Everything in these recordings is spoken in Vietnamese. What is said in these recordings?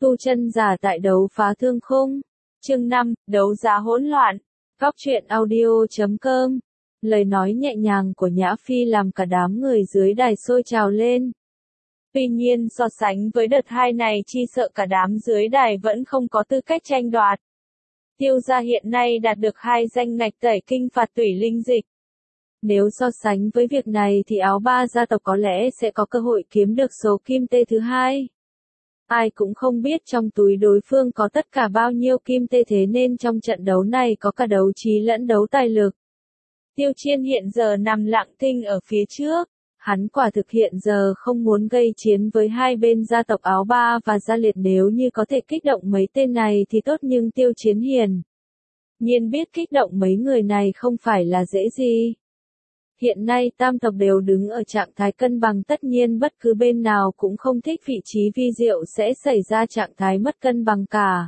Tu chân giả tại đấu phá thương khung. Chương 5, đấu giá hỗn loạn. Góc truyện audio.com. Lời nói nhẹ nhàng của Nhã Phi làm cả đám người dưới đài sôi trào lên. Tuy nhiên so sánh với đợt 2 này chi sợ cả đám dưới đài vẫn không có tư cách tranh đoạt. Tiêu gia hiện nay đạt được 2 danh ngạch tẩy kinh phạt tủy linh dịch. Nếu so sánh với việc này thì áo ba gia tộc có lẽ sẽ có cơ hội kiếm được số kim tê thứ 2. Ai cũng không biết trong túi đối phương có tất cả bao nhiêu kim tê, thế nên trong trận đấu này có cả đấu trí lẫn đấu tài lực. Tiêu Chiên hiện giờ nằm lặng thinh ở phía trước. Hắn quả thực hiện giờ không muốn gây chiến với hai bên gia tộc áo ba và gia liệt, nếu như có thể kích động mấy tên này thì tốt, nhưng Tiêu Chiến hiển nhiên biết kích động mấy người này không phải là dễ gì. Hiện nay tam tộc đều đứng ở trạng thái cân bằng, tất nhiên bất cứ bên nào cũng không thích vị trí vi diệu sẽ xảy ra trạng thái mất cân bằng cả.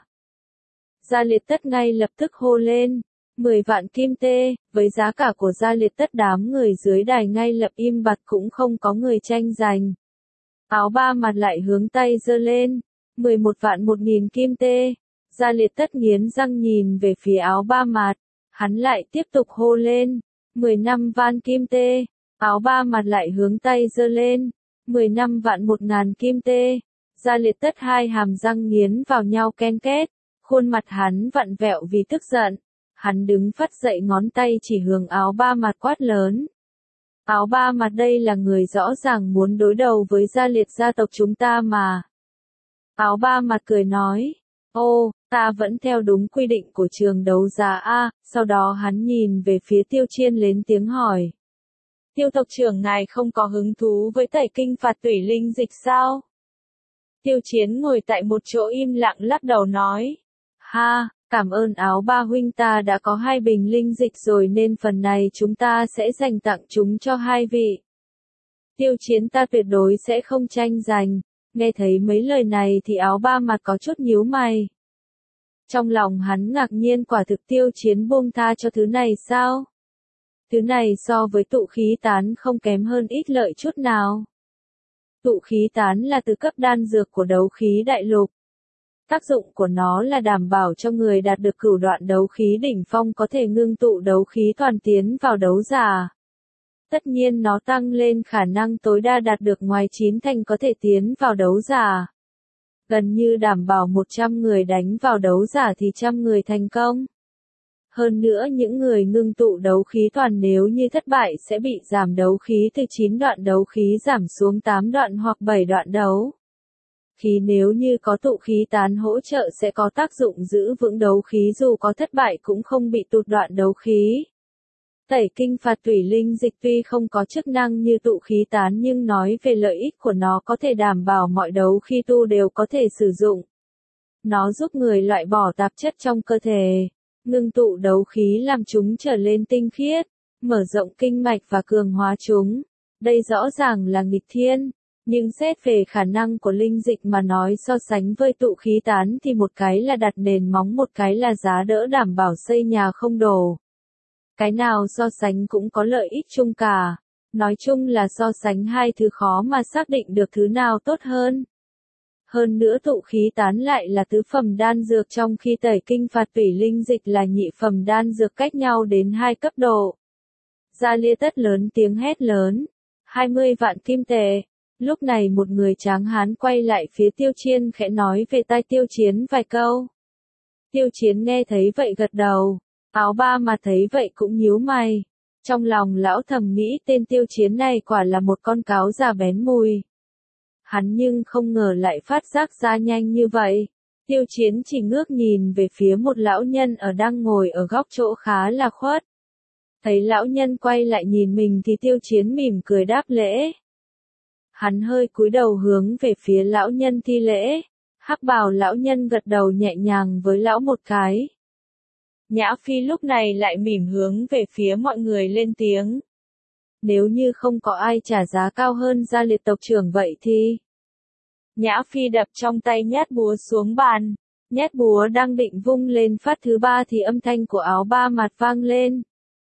Gia liệt tất ngay lập tức hô lên, 10 vạn kim tê, với giá cả của gia liệt tất đám người dưới đài ngay lập im bặt, cũng không có người tranh giành. Áo ba mặt lại hướng tay giơ lên, 11 vạn 1.000 kim tê, gia liệt tất nghiến răng nhìn về phía áo ba mặt, hắn lại tiếp tục hô lên, 15 vạn kim tê, áo ba mặt lại hướng tay giơ lên, 15 vạn 1.000 kim tê, gia liệt tất hai hàm răng nghiến vào nhau ken két, khuôn mặt hắn vặn vẹo vì tức giận. Hắn đứng phắt dậy, ngón tay chỉ hướng áo ba mặt quát lớn. Áo ba mặt đây là người rõ ràng muốn đối đầu với gia liệt gia tộc chúng ta mà. Áo ba mặt cười nói, ô, ta vẫn theo đúng quy định của trường đấu giá A. Sau đó hắn nhìn về phía Tiêu Chiên lên tiếng hỏi. Tiêu tộc trưởng ngài không có hứng thú với tẩy kinh phạt tủy linh dịch sao? Tiêu Chiến ngồi tại một chỗ im lặng lắc đầu nói. Ha, cảm ơn áo ba huynh, ta đã có 2 bình linh dịch rồi nên phần này chúng ta sẽ dành tặng chúng cho 2 vị. Tiêu Chiến ta tuyệt đối sẽ không tranh giành. Nghe thấy mấy lời này thì áo ba mặt có chút nhíu mày. Trong lòng hắn ngạc nhiên, quả thực Tiêu Chiến buông tha cho thứ này sao? Thứ này so với tụ khí tán không kém hơn ít lợi chút nào. Tụ khí tán là từ cấp đan dược của đấu khí đại lục. Tác dụng của nó là đảm bảo cho người đạt được cửu đoạn đấu khí đỉnh phong có thể ngưng tụ đấu khí toàn tiến vào đấu giả. Tất nhiên nó tăng lên khả năng tối đa đạt được ngoài 9 thành có thể tiến vào đấu giả. Gần như đảm bảo 100 người đánh vào đấu giả thì 100 người thành công. Hơn nữa những người ngưng tụ đấu khí toàn nếu như thất bại sẽ bị giảm đấu khí từ 9 đoạn đấu khí giảm xuống 8 đoạn hoặc 7 đoạn đấu. Khí nếu như có tụ khí tán hỗ trợ sẽ có tác dụng giữ vững đấu khí, dù có thất bại cũng không bị tụt đoạn đấu khí. Tẩy kinh phạt tủy linh dịch tuy không có chức năng như tụ khí tán nhưng nói về lợi ích của nó có thể đảm bảo mọi đấu khí tu đều có thể sử dụng. Nó giúp người loại bỏ tạp chất trong cơ thể, ngưng tụ đấu khí làm chúng trở lên tinh khiết, mở rộng kinh mạch và cường hóa chúng. Đây rõ ràng là nghịch thiên. Nhưng xét về khả năng của linh dịch mà nói, so sánh với tụ khí tán thì một cái là đặt nền móng, một cái là giá đỡ đảm bảo xây nhà không đổ. Cái nào so sánh cũng có lợi ích chung cả. Nói chung là so sánh hai thứ khó mà xác định được thứ nào tốt hơn. Hơn nữa tụ khí tán lại là tứ phẩm đan dược, trong khi tẩy kinh phạt tủy linh dịch là nhị phẩm đan dược, cách nhau đến 2 cấp độ. Gia Lia tất lớn tiếng hét lớn. 20 vạn kim tệ. Lúc này một người tráng hán quay lại phía Tiêu Chiên khẽ nói về tai Tiêu Chiến vài câu. Tiêu Chiến nghe thấy vậy gật đầu. Áo ba mà thấy vậy cũng nhíu mày. Trong lòng lão thầm nghĩ tên Tiêu Chiến này quả là một con cáo già bén mùi. Hắn nhưng không ngờ lại phát giác ra nhanh như vậy. Tiêu Chiến chỉ ngước nhìn về phía một lão nhân đang ngồi ở góc chỗ khá là khuất. Thấy lão nhân quay lại nhìn mình thì Tiêu Chiến mỉm cười đáp lễ. Hắn hơi cúi đầu hướng về phía lão nhân thi lễ. Hắc bào lão nhân gật đầu nhẹ nhàng với lão một cái. Nhã Phi lúc này lại mỉm hướng về phía mọi người lên tiếng. Nếu như không có ai trả giá cao hơn gia liệt tộc trưởng vậy thì... Nhã Phi đập trong tay nhát búa xuống bàn. Nhát búa đang định vung lên phát thứ 3 thì âm thanh của áo ba mặt vang lên.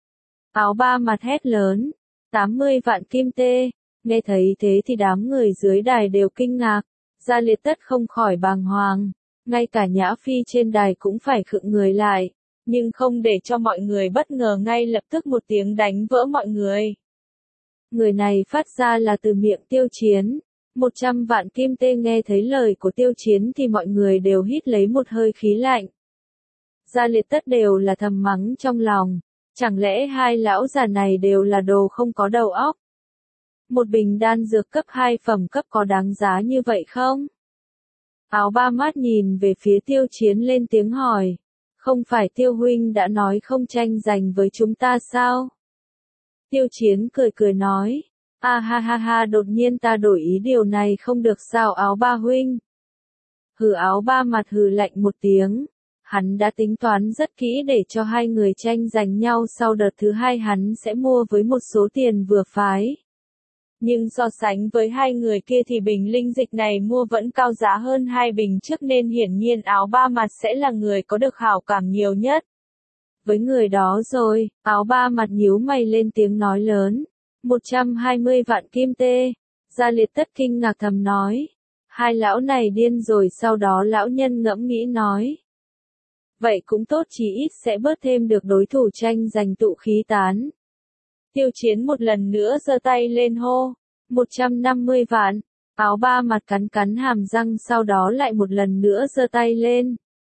Áo ba mặt hét lớn. 80 vạn kim tê. Nghe thấy thế thì đám người dưới đài đều kinh ngạc. Gia liệt tất không khỏi bàng hoàng. ngay cả Nhã Phi trên đài cũng phải khựng người lại, nhưng không để cho mọi người bất ngờ ngay lập tức một tiếng đánh vỡ mọi người. Người này phát ra là từ miệng Tiêu Chiến. 100 vạn kim tê nghe thấy lời của Tiêu Chiến thì mọi người đều hít lấy một hơi khí lạnh. Gia Liệt tất đều là thầm mắng trong lòng. Chẳng lẽ hai lão già này đều là đồ không có đầu óc? Một bình đan dược cấp 2 phẩm cấp có đáng giá như vậy không? Áo ba mắt nhìn về phía Tiêu Chiến lên tiếng hỏi. Không phải Tiêu huynh đã nói không tranh giành với chúng ta sao? Tiêu Chiến cười cười nói. Ha ha ha, đột nhiên ta đổi ý, điều này không được sao Áo ba huynh? Hừ, Áo ba mặt hừ lạnh một tiếng. Hắn đã tính toán rất kỹ để cho hai người tranh giành nhau, sau đợt thứ hai hắn sẽ mua với một số tiền vừa phái. Nhưng so sánh với hai người kia thì bình linh dịch này mua vẫn cao giá hơn hai bình trước, nên hiển nhiên Áo ba mặt sẽ là người có được hảo cảm nhiều nhất. Với người đó rồi, Áo ba mặt nhíu mày lên tiếng nói lớn. 120 vạn kim tê. Gia Liệt tất kinh ngạc thầm nói. Hai lão này điên rồi. Sau đó lão nhân ngẫm nghĩ nói. Vậy cũng tốt, chí ít sẽ bớt thêm được đối thủ tranh giành tụ khí tán. Tiêu Chiến một lần nữa giơ tay lên hô. 150 vạn. Áo ba mặt cắn cắn hàm răng, sau đó lại một lần nữa giơ tay lên.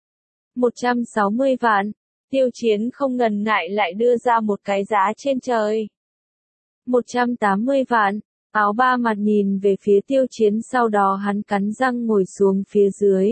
160 vạn. Tiêu Chiến không ngần ngại lại đưa ra một cái giá trên trời. 180 vạn. Áo ba mặt nhìn về phía Tiêu Chiến, sau đó hắn cắn răng ngồi xuống phía dưới.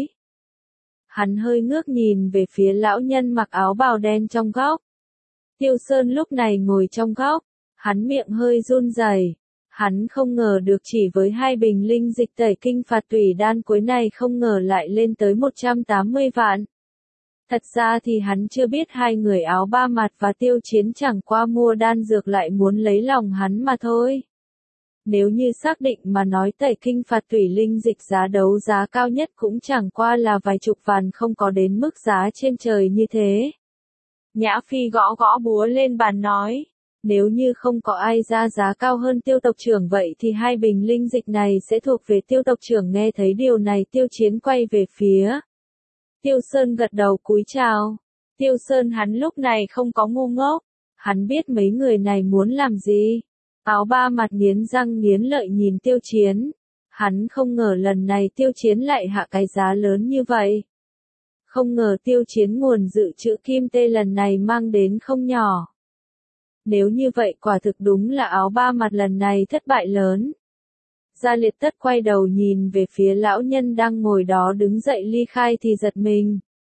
Hắn hơi ngước nhìn về phía lão nhân mặc áo bào đen trong góc. Tiêu Sơn lúc này ngồi trong góc, hắn miệng hơi run rẩy. Hắn không ngờ được chỉ với hai bình linh dịch tẩy kinh phạt tủy đan cuối này không ngờ lại lên tới 180 vạn. Thật ra thì hắn chưa biết hai người Áo ba mặt và Tiêu Chiến chẳng qua mua đan dược lại muốn lấy lòng hắn mà thôi. Nếu như xác định mà nói tẩy kinh phạt tủy linh dịch giá đấu giá cao nhất cũng chẳng qua là vài chục vạn, không có đến mức giá trên trời như thế. Nhã Phi gõ gõ búa lên bàn nói. Nếu như không có ai ra giá cao hơn Tiêu tộc trưởng vậy thì hai bình linh dịch này sẽ thuộc về Tiêu tộc trưởng. Nghe thấy điều này Tiêu Chiến quay về phía Tiêu Sơn gật đầu cúi chào. Tiêu Sơn hắn lúc này không có ngu ngốc. Hắn biết mấy người này muốn làm gì. Áo ba mặt nghiến răng nghiến lợi nhìn Tiêu Chiến. Hắn không ngờ lần này Tiêu Chiến lại hạ cái giá lớn như vậy. Không ngờ Tiêu Chiến nguồn dự trữ kim tê lần này mang đến không nhỏ. Nếu như vậy quả thực đúng là Áo ba mặt lần này thất bại lớn. Gia Liệt tất quay đầu nhìn về phía lão nhân đang ngồi đó đứng dậy ly khai thì giật mình.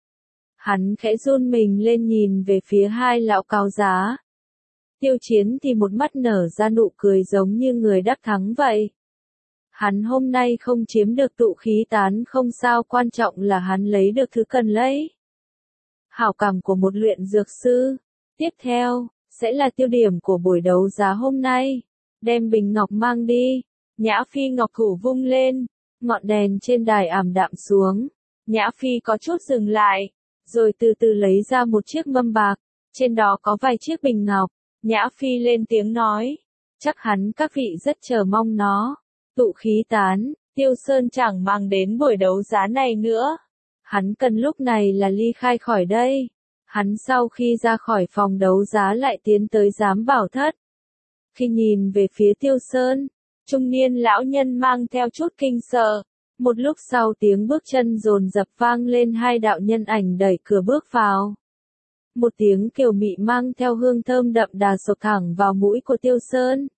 Hắn khẽ run mình lên nhìn về phía hai lão cáo giá. Tiêu Chiến thì một mắt nở ra nụ cười giống như người đắc thắng vậy. Hắn hôm nay không chiếm được tụ khí tán không sao, quan trọng là hắn lấy được thứ cần lấy. Hảo cảm của một luyện dược sư. Tiếp theo, sẽ là tiêu điểm của buổi đấu giá hôm nay. Đem bình ngọc mang đi. Nhã Phi ngọc thủ vung lên. Ngọn đèn trên đài ảm đạm xuống. Nhã Phi có chút dừng lại. Rồi từ từ lấy ra một chiếc mâm bạc. Trên đó có vài chiếc bình ngọc. Nhã Phi lên tiếng nói. Chắc hẳn các vị rất chờ mong nó. Tụ khí tán, Tiêu Sơn chẳng mang đến buổi đấu giá này nữa. Hắn cần lúc này là ly khai khỏi đây. Hắn sau khi ra khỏi phòng đấu giá lại tiến tới giám bảo thất. Khi nhìn về phía Tiêu Sơn, trung niên lão nhân mang theo chút kinh sợ. Một lúc sau tiếng bước chân dồn dập vang lên, hai đạo nhân ảnh đẩy cửa bước vào. Một tiếng kiều mị mang theo hương thơm đậm đà sộc thẳng vào mũi của Tiêu Sơn.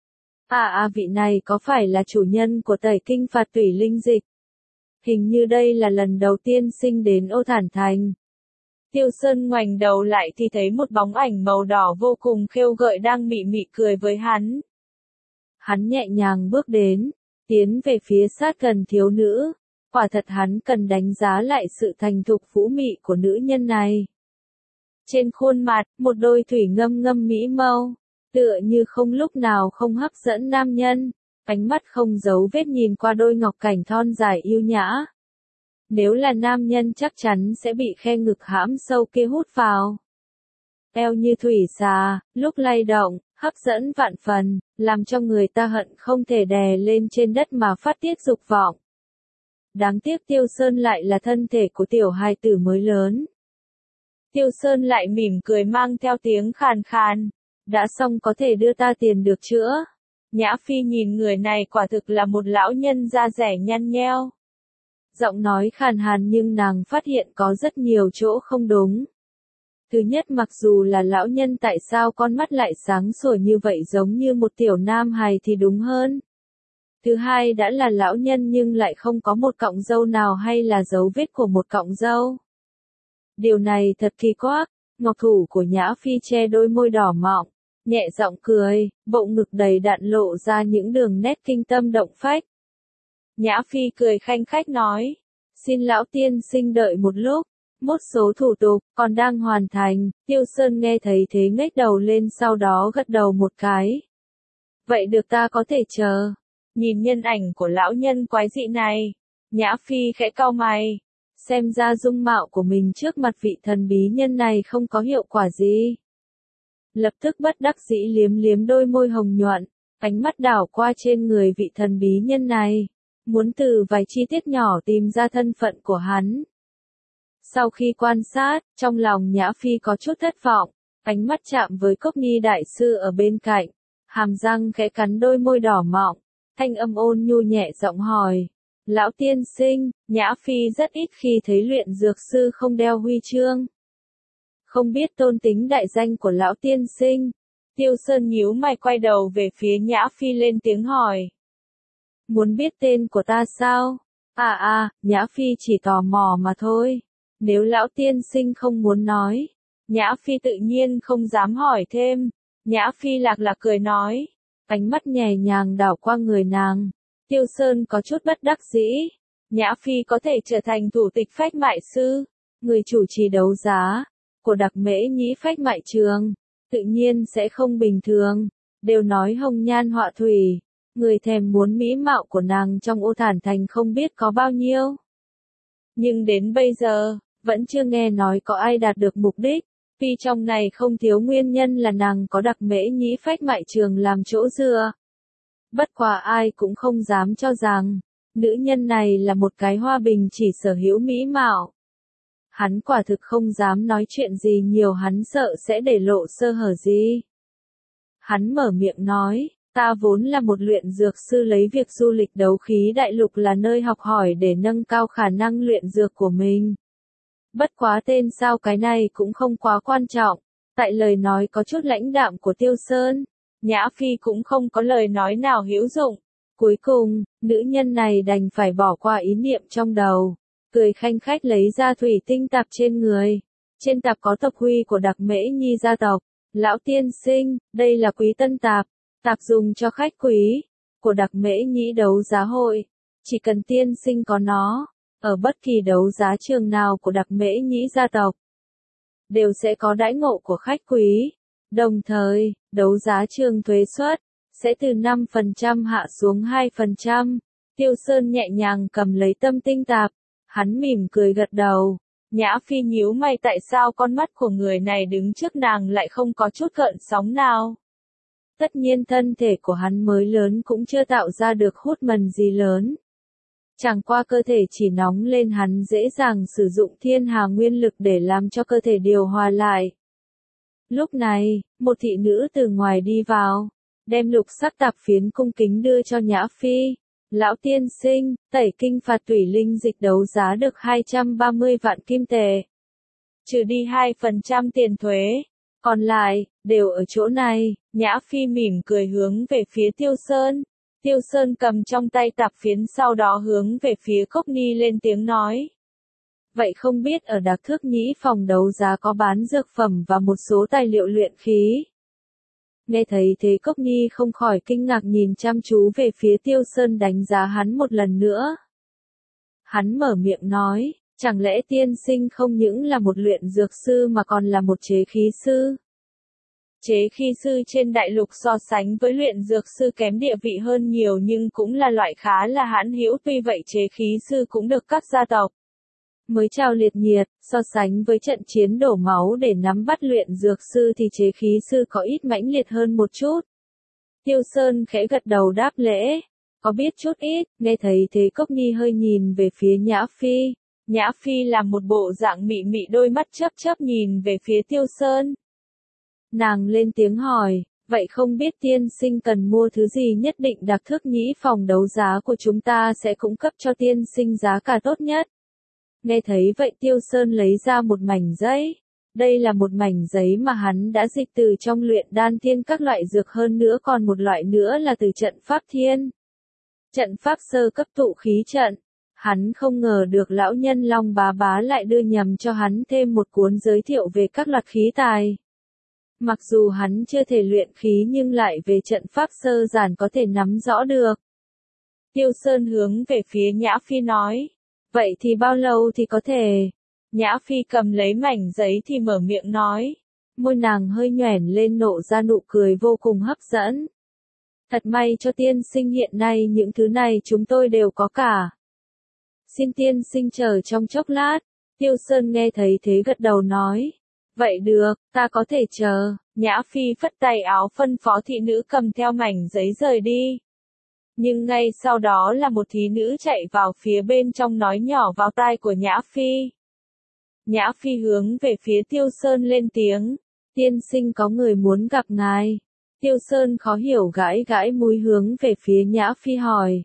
Vị này có phải là chủ nhân của tẩy kinh phạt tủy linh dịch? Hình như đây là lần đầu tiên sinh đến Ô Thản Thành. Tiêu Sơn ngoảnh đầu lại thì thấy một bóng ảnh màu đỏ vô cùng khêu gợi đang mị mị cười với hắn. Hắn nhẹ nhàng bước đến, tiến về phía sát gần thiếu nữ. Quả thật hắn cần đánh giá lại sự thành thục vũ mị của nữ nhân này. Trên khuôn mặt, một đôi thủy ngâm ngâm mỹ mâu, tựa như không lúc nào không hấp dẫn nam nhân, ánh mắt không giấu vết nhìn qua đôi ngọc cảnh thon dài yêu nhã. Nếu là nam nhân chắc chắn sẽ bị khe ngực hãm sâu kia hút vào. Eo như thủy xà, lúc lay động, hấp dẫn vạn phần, làm cho người ta hận không thể đè lên trên đất mà phát tiết dục vọng. Đáng tiếc Tiêu Sơn lại là thân thể của tiểu hài tử mới lớn. Tiêu Sơn lại mỉm cười mang theo tiếng khàn khàn. Đã xong có thể đưa ta tiền được chữa. Nhã Phi nhìn người này quả thực là một lão nhân da dẻ nhăn nheo. Giọng nói khàn hàn nhưng nàng phát hiện có rất nhiều chỗ không đúng. Thứ nhất, mặc dù là lão nhân tại sao con mắt lại sáng sủa như vậy giống như một tiểu nam hài thì đúng hơn. Thứ hai, đã là lão nhân nhưng lại không có một cọng râu nào hay là dấu vết của một cọng râu. Điều này thật kỳ quặc. Ngọc thủ của Nhã Phi che đôi môi đỏ mọng, nhẹ giọng cười, bộ ngực đầy đặn lộ ra những đường nét kinh tâm động phách. Nhã Phi cười khanh khách nói, xin lão tiên sinh đợi một lúc, một số thủ tục còn đang hoàn thành. Tiêu Sơn nghe thấy thế ngếch đầu lên, sau đó gật đầu một cái. Vậy được, ta có thể chờ. Nhìn nhân ảnh của lão nhân quái dị này, Nhã Phi khẽ cau mày. Xem ra dung mạo của mình trước mặt vị thần bí nhân này không có hiệu quả gì. Lập tức bất đắc dĩ liếm liếm đôi môi hồng nhuận, ánh mắt đảo qua trên người vị thần bí nhân này, muốn từ vài chi tiết nhỏ tìm ra thân phận của hắn. Sau khi quan sát, trong lòng Nhã Phi có chút thất vọng, ánh mắt chạm với Cốc Nhi đại sư ở bên cạnh, hàm răng khẽ cắn đôi môi đỏ mọng, thanh âm ôn nhu nhẹ giọng hỏi. Lão tiên sinh, Nhã Phi rất ít khi thấy luyện dược sư không đeo huy chương. Không biết tôn tính đại danh của lão tiên sinh. Tiêu Sơn nhíu mày quay đầu về phía Nhã Phi lên tiếng hỏi. Muốn biết tên của ta sao? Nhã Phi chỉ tò mò mà thôi. Nếu lão tiên sinh không muốn nói, Nhã Phi tự nhiên không dám hỏi thêm. Nhã Phi lạc lạc cười nói, ánh mắt nhẹ nhàng đảo qua người nàng. Tiêu Sơn có chút bất đắc dĩ. Nhã Phi có thể trở thành thủ tịch phách mại sư, người chủ trì đấu giá của Đặc Mễ Nhĩ phách mại trường, tự nhiên sẽ không bình thường. Đều nói hồng nhan họa thủy, người thèm muốn mỹ mạo của nàng trong Ô Thản Thành không biết có bao nhiêu. Nhưng đến bây giờ, vẫn chưa nghe nói có ai đạt được mục đích. Vì trong này không thiếu nguyên nhân là nàng có Đặc Mễ Nhĩ phách mại trường làm chỗ dựa. Bất quá ai cũng không dám cho rằng, nữ nhân này là một cái hoa bình chỉ sở hữu mỹ mạo. Hắn quả thực không dám nói chuyện gì nhiều, hắn sợ sẽ để lộ sơ hở gì. Hắn mở miệng nói, ta vốn là một luyện dược sư, lấy việc du lịch đấu khí đại lục là nơi học hỏi để nâng cao khả năng luyện dược của mình. Bất quá tên sao cái này cũng không quá quan trọng. Tại lời nói có chút lãnh đạm của Tiêu Sơn, Nhã Phi cũng không có lời nói nào hữu dụng. Cuối cùng, nữ nhân này đành phải bỏ qua ý niệm trong đầu, cười khanh khách lấy ra thủy tinh tạp trên người. Trên tạp có tộc huy của Đặc Mễ Nhi gia tộc. Lão tiên sinh, đây là quý tân tạp, tạp dùng cho khách quý của Đặc Mễ Nhĩ đấu giá hội. Chỉ cần tiên sinh có nó, ở bất kỳ đấu giá trường nào của Đặc Mễ Nhĩ gia tộc, đều sẽ có đãi ngộ của khách quý. Đồng thời, đấu giá trường thuế suất sẽ từ 5% hạ xuống 2%. Tiêu Sơn nhẹ nhàng cầm lấy tâm tinh tạp, hắn mỉm cười gật đầu. Nhã Phi nhíu mày, tại sao con mắt của người này đứng trước nàng lại không có chút gợn sóng nào? Tất nhiên thân thể của hắn mới lớn cũng chưa tạo ra được hút mần gì lớn. Chẳng qua cơ thể chỉ nóng lên, hắn dễ dàng sử dụng thiên hà nguyên lực để làm cho cơ thể điều hòa lại. Lúc này, một thị nữ từ ngoài đi vào, đem lục sắc tạp phiến cung kính đưa cho Nhã Phi. Lão tiên sinh, tẩy kinh phạt tủy linh dịch đấu giá được 230 vạn kim tệ. Trừ đi 2% tiền thuế. Còn lại, đều ở chỗ này. Nhã Phi mỉm cười hướng về phía Tiêu Sơn. Tiêu Sơn cầm trong tay tạp phiến, sau đó hướng về phía Cốc Nhi lên tiếng nói. Vậy không biết ở Đạc Thước Nhĩ phòng đấu giá có bán dược phẩm và một số tài liệu luyện khí? Nghe thấy thế Cốc Nhi không khỏi kinh ngạc nhìn chăm chú về phía Tiêu Sơn, đánh giá hắn một lần nữa. Hắn mở miệng nói, chẳng lẽ tiên sinh không những là một luyện dược sư mà còn là một chế khí sư? Chế khí sư trên đại lục so sánh với luyện dược sư kém địa vị hơn nhiều nhưng cũng là loại khá là hãn hữu, tuy vậy chế khí sư cũng được các gia tộc mới trao liệt nhiệt, so sánh với trận chiến đổ máu để nắm bắt luyện dược sư thì chế khí sư có ít mãnh liệt hơn một chút. Tiêu Sơn khẽ gật đầu đáp lễ. Có biết chút ít, nghe thấy thế Cốc Nhi hơi nhìn về phía Nhã Phi. Nhã Phi làm một bộ dạng mị mị đôi mắt chớp chớp nhìn về phía Tiêu Sơn. Nàng lên tiếng hỏi, vậy không biết tiên sinh cần mua thứ gì nhất định đặc thức nhĩ phòng đấu giá của chúng ta sẽ cung cấp cho tiên sinh giá cả tốt nhất. Nghe thấy vậy Tiêu Sơn lấy ra một mảnh giấy. Đây là một mảnh giấy mà hắn đã dịch từ trong luyện đan thiên các loại dược, hơn nữa còn một loại nữa là từ trận pháp thiên. Trận pháp sơ cấp tụ khí trận. Hắn không ngờ được lão nhân Long Bá Bá lại đưa nhầm cho hắn thêm một cuốn giới thiệu về các loạt khí tài. Mặc dù hắn chưa thể luyện khí nhưng lại về trận pháp sơ giản có thể nắm rõ được. Tiêu Sơn hướng về phía Nhã Phi nói, vậy thì bao lâu thì có thể? Nhã Phi cầm lấy mảnh giấy thì mở miệng nói, môi nàng hơi nhoẻn lên nộ ra nụ cười vô cùng hấp dẫn. Thật may cho tiên sinh hiện nay những thứ này chúng tôi đều có cả. Xin tiên sinh chờ trong chốc lát. Tiêu Sơn nghe thấy thế gật đầu nói, vậy được, ta có thể chờ. Nhã Phi phất tay áo phân phó thị nữ cầm theo mảnh giấy rời đi. Nhưng ngay sau đó là một thị nữ chạy vào phía bên trong nói nhỏ vào tai của Nhã Phi. Nhã Phi hướng về phía Tiêu Sơn lên tiếng, tiên sinh có người muốn gặp ngài. Tiêu Sơn khó hiểu gãi gãi mũi hướng về phía Nhã Phi hỏi.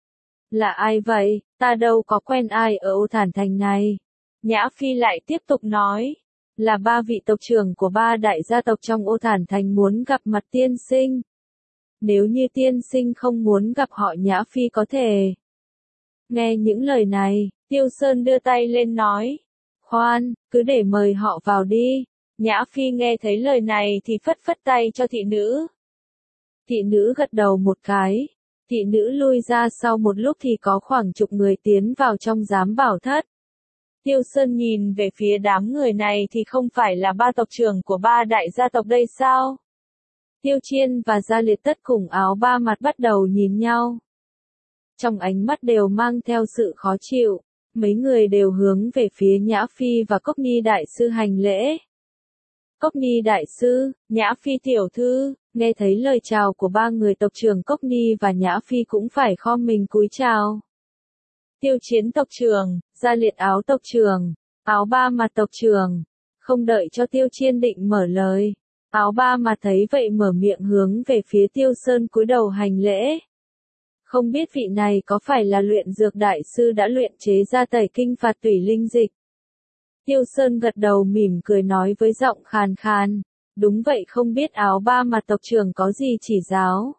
Là ai vậy, ta đâu có quen ai ở Ô Thản Thành này. Nhã Phi lại tiếp tục nói, là 3 vị tộc trưởng của 3 đại gia tộc trong Ô Thản Thành muốn gặp mặt tiên sinh. Nếu như tiên sinh không muốn gặp họ Nhã Phi có thể. Nghe những lời này, Tiêu Sơn đưa tay lên nói, khoan, cứ để mời họ vào đi. Nhã Phi nghe thấy lời này thì phất phất tay cho thị nữ. Thị nữ gật đầu một cái. Thị nữ lui ra, sau một lúc thì có khoảng chục người tiến vào trong giám bảo thất. Tiêu Sơn nhìn về phía đám người này thì không phải là 3 tộc trưởng của 3 đại gia tộc đây sao? Tiêu Chiên và Gia Liệt Tất cùng Áo Ba Mặt bắt đầu nhìn nhau. Trong ánh mắt đều mang theo sự khó chịu, mấy người đều hướng về phía Nhã Phi và Cốc Ni đại sư hành lễ. Cốc Ni đại sư, Nhã Phi tiểu thư, nghe thấy lời chào của 3 người tộc trưởng Cốc Ni và Nhã Phi cũng phải khom mình cúi chào. Tiêu Chiến tộc trưởng, Gia Liệt Áo tộc trưởng, Áo Ba Mặt tộc trưởng. Không đợi cho Tiêu Chiên định mở lời, Áo Ba Mặt thấy vậy mở miệng hướng về phía Tiêu Sơn cúi đầu hành lễ. Không biết vị này có phải là luyện dược đại sư đã luyện chế ra tẩy kinh phạt tủy linh dịch? Tiêu Sơn gật đầu mỉm cười nói với giọng khàn khàn, đúng vậy, không biết Áo Ba Mặt tộc trưởng có gì chỉ giáo?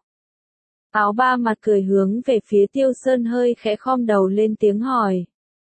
Áo Ba Mặt cười hướng về phía Tiêu Sơn hơi khẽ khom đầu lên tiếng hỏi.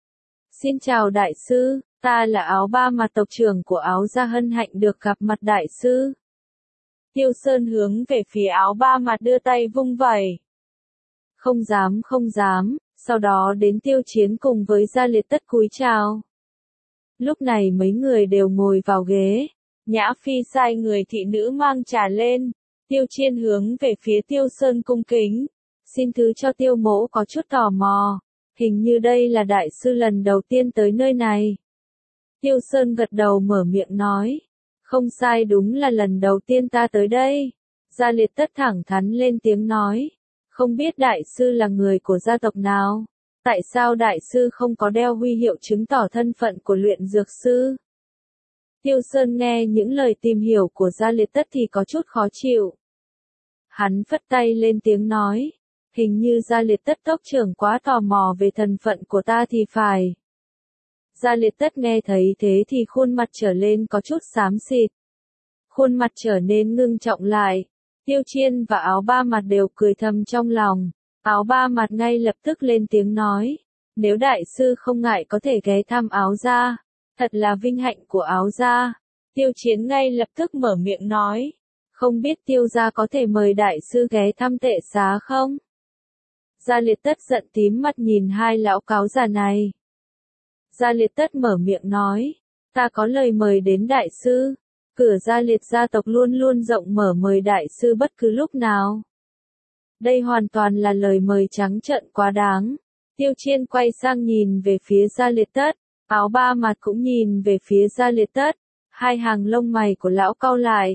Xin chào đại sư, ta là Áo Ba Mặt tộc trưởng của Áo gia, hân hạnh được gặp mặt đại sư. Tiêu Sơn hướng về phía Áo Ba Mặt đưa tay vung vẩy. Không dám không dám, sau đó đến Tiêu Chiến cùng với Gia Liệt Tất cúi chào. Lúc này mấy người đều ngồi vào ghế. Nhã Phi sai người thị nữ mang trà lên. Tiêu Chiên hướng về phía Tiêu Sơn cung kính. Xin thứ cho Tiêu mỗ có chút tò mò. Hình như đây là đại sư lần đầu tiên tới nơi này. Tiêu Sơn gật đầu mở miệng nói. Không sai, đúng là lần đầu tiên ta tới đây. Gia Liệt Tất thẳng thắn lên tiếng nói. Không biết đại sư là người của gia tộc nào? Tại sao đại sư không có đeo huy hiệu chứng tỏ thân phận của luyện dược sư? Tiêu Sơn nghe những lời tìm hiểu của Gia Liệt Tất thì có chút khó chịu. Hắn phất tay lên tiếng nói, hình như Gia Liệt Tất tộc trưởng quá tò mò về thân phận của ta thì phải. Gia Liệt Tất nghe thấy thế thì khuôn mặt trở lên có chút xám xịt. Khuôn mặt trở nên ngưng trọng lại. Tiêu Chiên và Áo Ba Mặt đều cười thầm trong lòng. Áo Ba Mặt ngay lập tức lên tiếng nói, nếu đại sư không ngại có thể ghé thăm Áo gia, thật là vinh hạnh của Áo gia. Tiêu Chiến ngay lập tức mở miệng nói, không biết Tiêu gia có thể mời đại sư ghé thăm Tệ Xá không? Gia Liệt Tất giận tím mặt nhìn hai lão cáo già này. Gia Liệt Tất mở miệng nói, ta có lời mời đến đại sư. Cửa Gia Liệt gia tộc luôn luôn rộng mở mời đại sư bất cứ lúc nào. Đây hoàn toàn là lời mời trắng trợn quá đáng. Tiêu Chiên quay sang nhìn về phía Gia Liệt Tất, Áo Ba Mặt cũng nhìn về phía Gia Liệt Tất. Hai hàng lông mày của lão cau lại.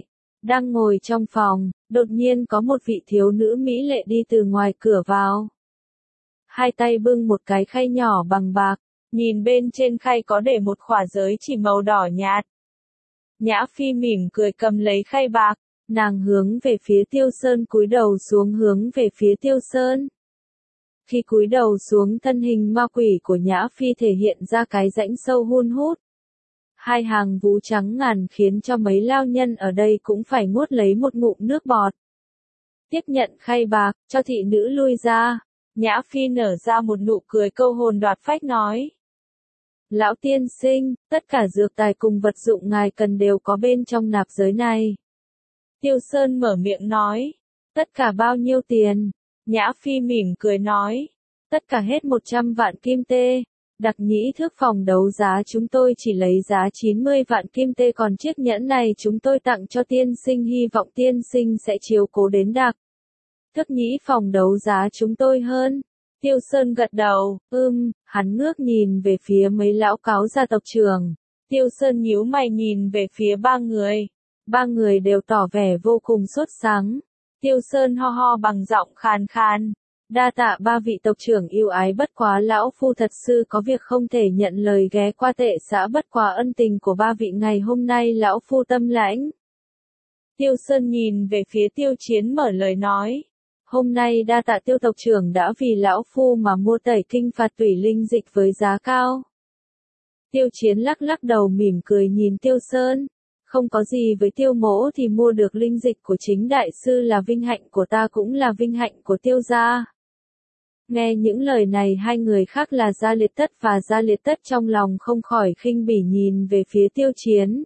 Đang ngồi trong phòng, đột nhiên có một vị thiếu nữ mỹ lệ đi từ ngoài cửa vào. Hai tay bưng một cái khay nhỏ bằng bạc, nhìn bên trên khay có để một khỏa giới chỉ màu đỏ nhạt. Nhã Phi mỉm cười cầm lấy khay bạc, nàng hướng về phía Tiêu Sơn cúi đầu xuống hướng về phía Tiêu Sơn. Khi cúi đầu xuống thân hình ma quỷ của Nhã Phi thể hiện ra cái rãnh sâu hun hút. Hai hàng vú trắng ngàn khiến cho mấy lao nhân ở đây cũng phải nuốt lấy một ngụm nước bọt. Tiếp nhận khay bạc, cho thị nữ lui ra. Nhã Phi nở ra một nụ cười câu hồn đoạt phách nói. Lão tiên sinh, tất cả dược tài cùng vật dụng ngài cần đều có bên trong nạp giới này. Tiêu Sơn mở miệng nói. Tất cả bao nhiêu tiền? Nhã Phi mỉm cười nói. Tất cả hết 100 vạn kim tê. Đặc nhĩ thước phòng đấu giá chúng tôi chỉ lấy giá 90 vạn kim tê, còn chiếc nhẫn này chúng tôi tặng cho tiên sinh, hy vọng tiên sinh sẽ chiếu cố đến đặc. Thức nhĩ phòng đấu giá chúng tôi hơn. Tiêu Sơn gật đầu, hắn ngước nhìn về phía mấy lão cáo gia tộc trưởng. Tiêu Sơn nhíu mày nhìn về phía ba người. Ba người đều tỏ vẻ vô cùng sốt sắng. Tiêu Sơn ho ho bằng giọng khàn khàn. Đa tạ ba vị tộc trưởng yêu ái, bất quá lão phu thật sự có việc không thể nhận lời ghé qua Tệ xã, bất quá ân tình của ba vị ngày hôm nay lão phu tâm lãnh. Tiêu Sơn nhìn về phía Tiêu Chiến mở lời nói. Hôm nay đa tạ Tiêu tộc trưởng đã vì lão phu mà mua tẩy kinh phạt tủy linh dịch với giá cao. Tiêu Chiến lắc lắc đầu mỉm cười nhìn Tiêu Sơn. Không có gì, với Tiêu mỗ thì mua được linh dịch của chính đại sư là vinh hạnh của ta, cũng là vinh hạnh của Tiêu gia. Nghe những lời này, hai người khác là Gia Liệt Tất và Gia Liệt Tất trong lòng không khỏi khinh bỉ nhìn về phía Tiêu Chiến.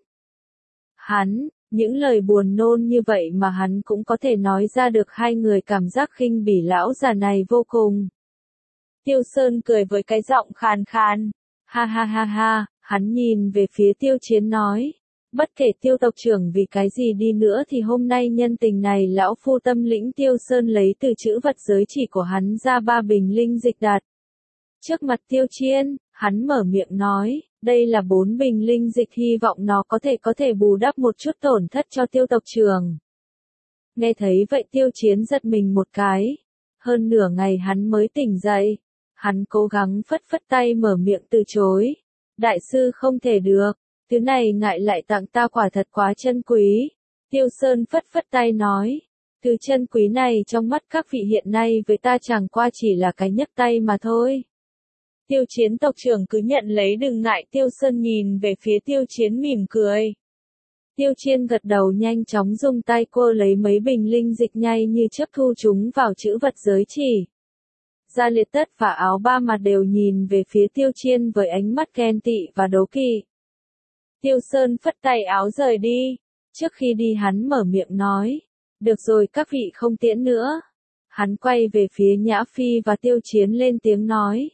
Những lời buồn nôn như vậy mà hắn cũng có thể nói ra được, hai người cảm giác khinh bỉ lão già này vô cùng. Tiêu Sơn cười với cái giọng khàn khàn. Ha ha ha ha, hắn nhìn về phía Tiêu Chiến nói. Bất kể Tiêu tộc trưởng vì cái gì đi nữa thì hôm nay nhân tình này lão phu tâm lĩnh. Tiêu Sơn lấy từ trữ vật giới chỉ của hắn ra 3 bình linh dịch đặt trước mặt Tiêu Chiến, hắn mở miệng nói, đây là 4 bình linh dịch, hy vọng nó có thể bù đắp một chút tổn thất cho Tiêu tộc trưởng. Nghe thấy vậy Tiêu Chiến giật mình một cái, hơn nửa ngày hắn mới tỉnh dậy, hắn cố gắng phất phất tay mở miệng từ chối. Đại sư không thể được. Thứ này ngại lại tặng ta quả thật quá chân quý. Tiêu Sơn phất phất tay nói. Thứ chân quý này trong mắt các vị hiện nay với ta chẳng qua chỉ là cái nhấc tay mà thôi. Tiêu Chiến tộc trưởng cứ nhận lấy đừng ngại. Tiêu Sơn nhìn về phía Tiêu Chiến mỉm cười. Tiêu Chiến gật đầu nhanh chóng dùng tay quơ lấy mấy bình linh dịch nhanh như chớp thu chúng vào trữ vật giới chỉ. Gia Liệt Tất và Áo Ba Mặt đều nhìn về phía Tiêu Chiến với ánh mắt ghen tị và đố kỵ. Tiêu Sơn phất tay áo rời đi. Trước khi đi hắn mở miệng nói. Được rồi, các vị không tiễn nữa. Hắn quay về phía Nhã Phi và Tiêu Chiến lên tiếng nói.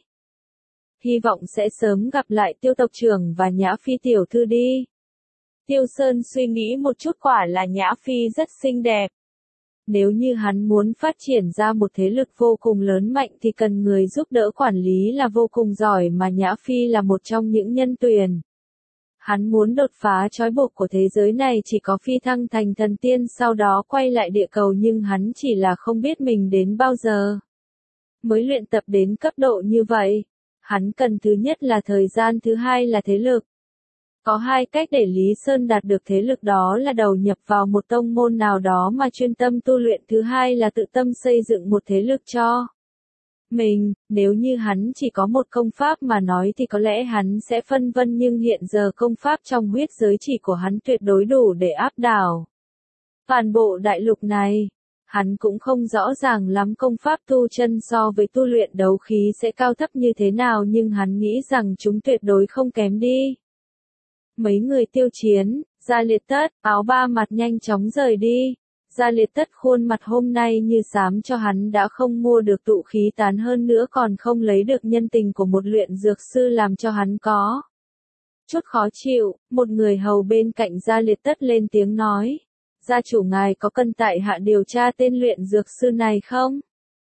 Hy vọng sẽ sớm gặp lại Tiêu tộc trưởng và Nhã Phi tiểu thư đi. Tiêu Sơn suy nghĩ một chút, quả là Nhã Phi rất xinh đẹp. Nếu như hắn muốn phát triển ra một thế lực vô cùng lớn mạnh thì cần người giúp đỡ quản lý là vô cùng giỏi, mà Nhã Phi là một trong những nhân tuyển. Hắn muốn đột phá trói buộc của thế giới này chỉ có phi thăng thành thần tiên sau đó quay lại địa cầu, nhưng hắn chỉ là không biết mình đến bao giờ mới luyện tập đến cấp độ như vậy. Hắn cần thứ nhất là thời gian, thứ hai là thế lực. Có hai cách để Lý Sơn đạt được thế lực, đó là đầu nhập vào một tông môn nào đó mà chuyên tâm tu luyện, thứ hai là tự tâm xây dựng một thế lực cho mình. Nếu như hắn chỉ có một công pháp mà nói thì có lẽ hắn sẽ phân vân, nhưng hiện giờ công pháp trong huyết giới chỉ của hắn tuyệt đối đủ để áp đảo toàn bộ đại lục này. Hắn cũng không rõ ràng lắm công pháp tu chân so với tu luyện đấu khí sẽ cao thấp như thế nào, nhưng hắn nghĩ rằng chúng tuyệt đối không kém đi. Mấy người Tiêu Chiến, Gia Liệt Tất, Áo Ba Mặt nhanh chóng rời đi. Gia Liệt Tất khuôn mặt hôm nay như xám cho hắn đã không mua được tụ khí tán, hơn nữa còn không lấy được nhân tình của một luyện dược sư, làm cho hắn có chút khó chịu. Một người hầu bên cạnh Gia Liệt Tất lên tiếng nói. Gia chủ, ngài có cần tại hạ điều tra tên luyện dược sư này không?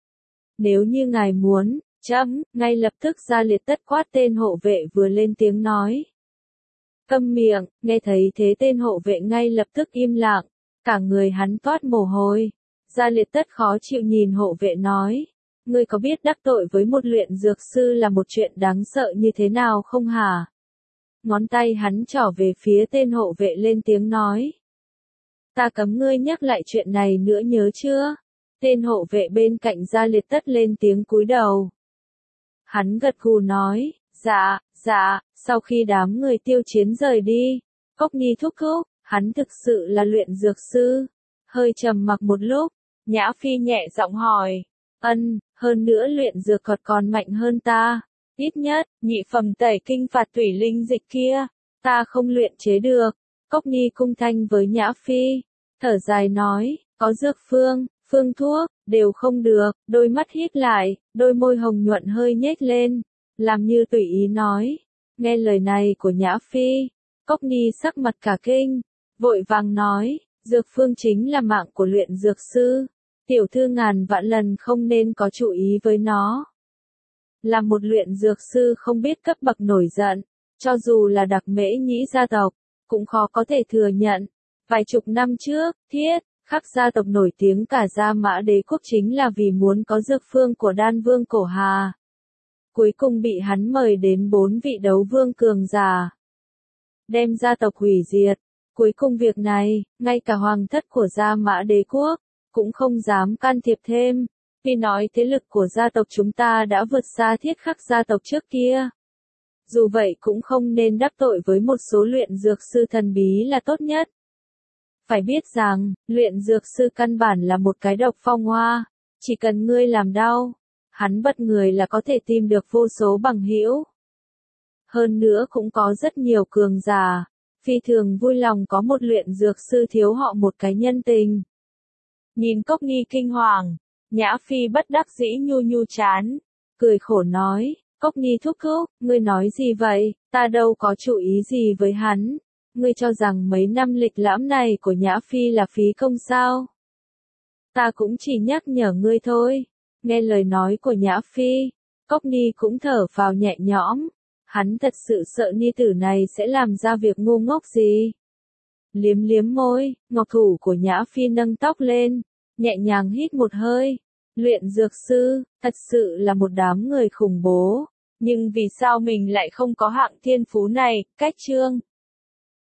Nếu như ngài muốn, ngay lập tức Gia Liệt Tất quát tên hộ vệ vừa lên tiếng nói. Câm miệng. Nghe thấy thế tên hộ vệ ngay lập tức im lặng. Cả người hắn toát mồ hôi. Gia Liệt Tất khó chịu nhìn hộ vệ nói. Ngươi có biết đắc tội với một luyện dược sư là một chuyện đáng sợ như thế nào không hả? Ngón tay hắn trỏ về phía tên hộ vệ lên tiếng nói. Ta cấm ngươi nhắc lại chuyện này nữa nhớ chưa? Tên hộ vệ bên cạnh Gia Liệt Tất lên tiếng cúi đầu. Hắn gật gù nói, dạ, sau khi đám người tiêu chiến rời đi, Cốc Nhi thúc thúc, hắn thực sự là luyện dược sư. Hơi trầm mặc một lúc, Nhã Phi nhẹ giọng hỏi, hơn nữa luyện dược còn mạnh hơn ta. Ít nhất, nhị phẩm tẩy kinh phạt thủy linh dịch kia, ta không luyện chế được. Cốc Nhi cung thanh với Nhã Phi, thở dài nói, có dược phương thuốc, đều không được, đôi mắt híp lại, đôi môi hồng nhuận hơi nhếch lên, làm như tùy ý nói. Nghe lời này của Nhã Phi, Cốc Nhi sắc mặt cả kinh, vội vàng nói, dược phương chính là mạng của luyện dược sư, tiểu thư ngàn vạn lần không nên có chú ý với nó. Là một luyện dược sư không biết cấp bậc nổi giận, cho dù là Đặc Mễ Nhĩ gia tộc, cũng khó có thể thừa nhận. Vài chục năm trước, Khắc gia tộc nổi tiếng cả Gia Mã Đế quốc chính là vì muốn có dược phương của Đan Vương Cổ Hà. Cuối cùng bị hắn mời đến 4 vị đấu vương cường giả, đem gia tộc hủy diệt. Cuối cùng việc này, ngay cả hoàng thất của Gia Mã Đế quốc cũng không dám can thiệp thêm, vì nói thế lực của gia tộc chúng ta đã vượt xa Thiết Khắc gia tộc trước kia. Dù vậy cũng không nên đắc tội với một số luyện dược sư thần bí là tốt nhất. Phải biết rằng, luyện dược sư căn bản là một cái độc phong hoa, chỉ cần ngươi làm đau, hắn bật người là có thể tìm được vô số bằng hữu. Hơn nữa cũng có rất nhiều cường giả, phi thường vui lòng có một luyện dược sư thiếu họ một cái nhân tình. Nhìn Cốc Nhi kinh hoàng, Nhã Phi bất đắc dĩ nhu chán, cười khổ nói, Cốc Nhi thúc thúc, ngươi nói gì vậy, ta đâu có chủ ý gì với hắn. Ngươi cho rằng mấy năm lịch lãm này của Nhã Phi là phí công sao? Ta cũng chỉ nhắc nhở ngươi thôi. Nghe lời nói của Nhã Phi, Cốc Nhi cũng thở phào nhẹ nhõm. Hắn thật sự sợ nhi tử này sẽ làm ra việc ngu ngốc gì. Liếm môi, ngọc thủ của Nhã Phi nâng tóc lên, nhẹ nhàng hít một hơi. Luyện dược sư, thật sự là một đám người khủng bố. Nhưng vì sao mình lại không có hạng thiên phú này? Cách chương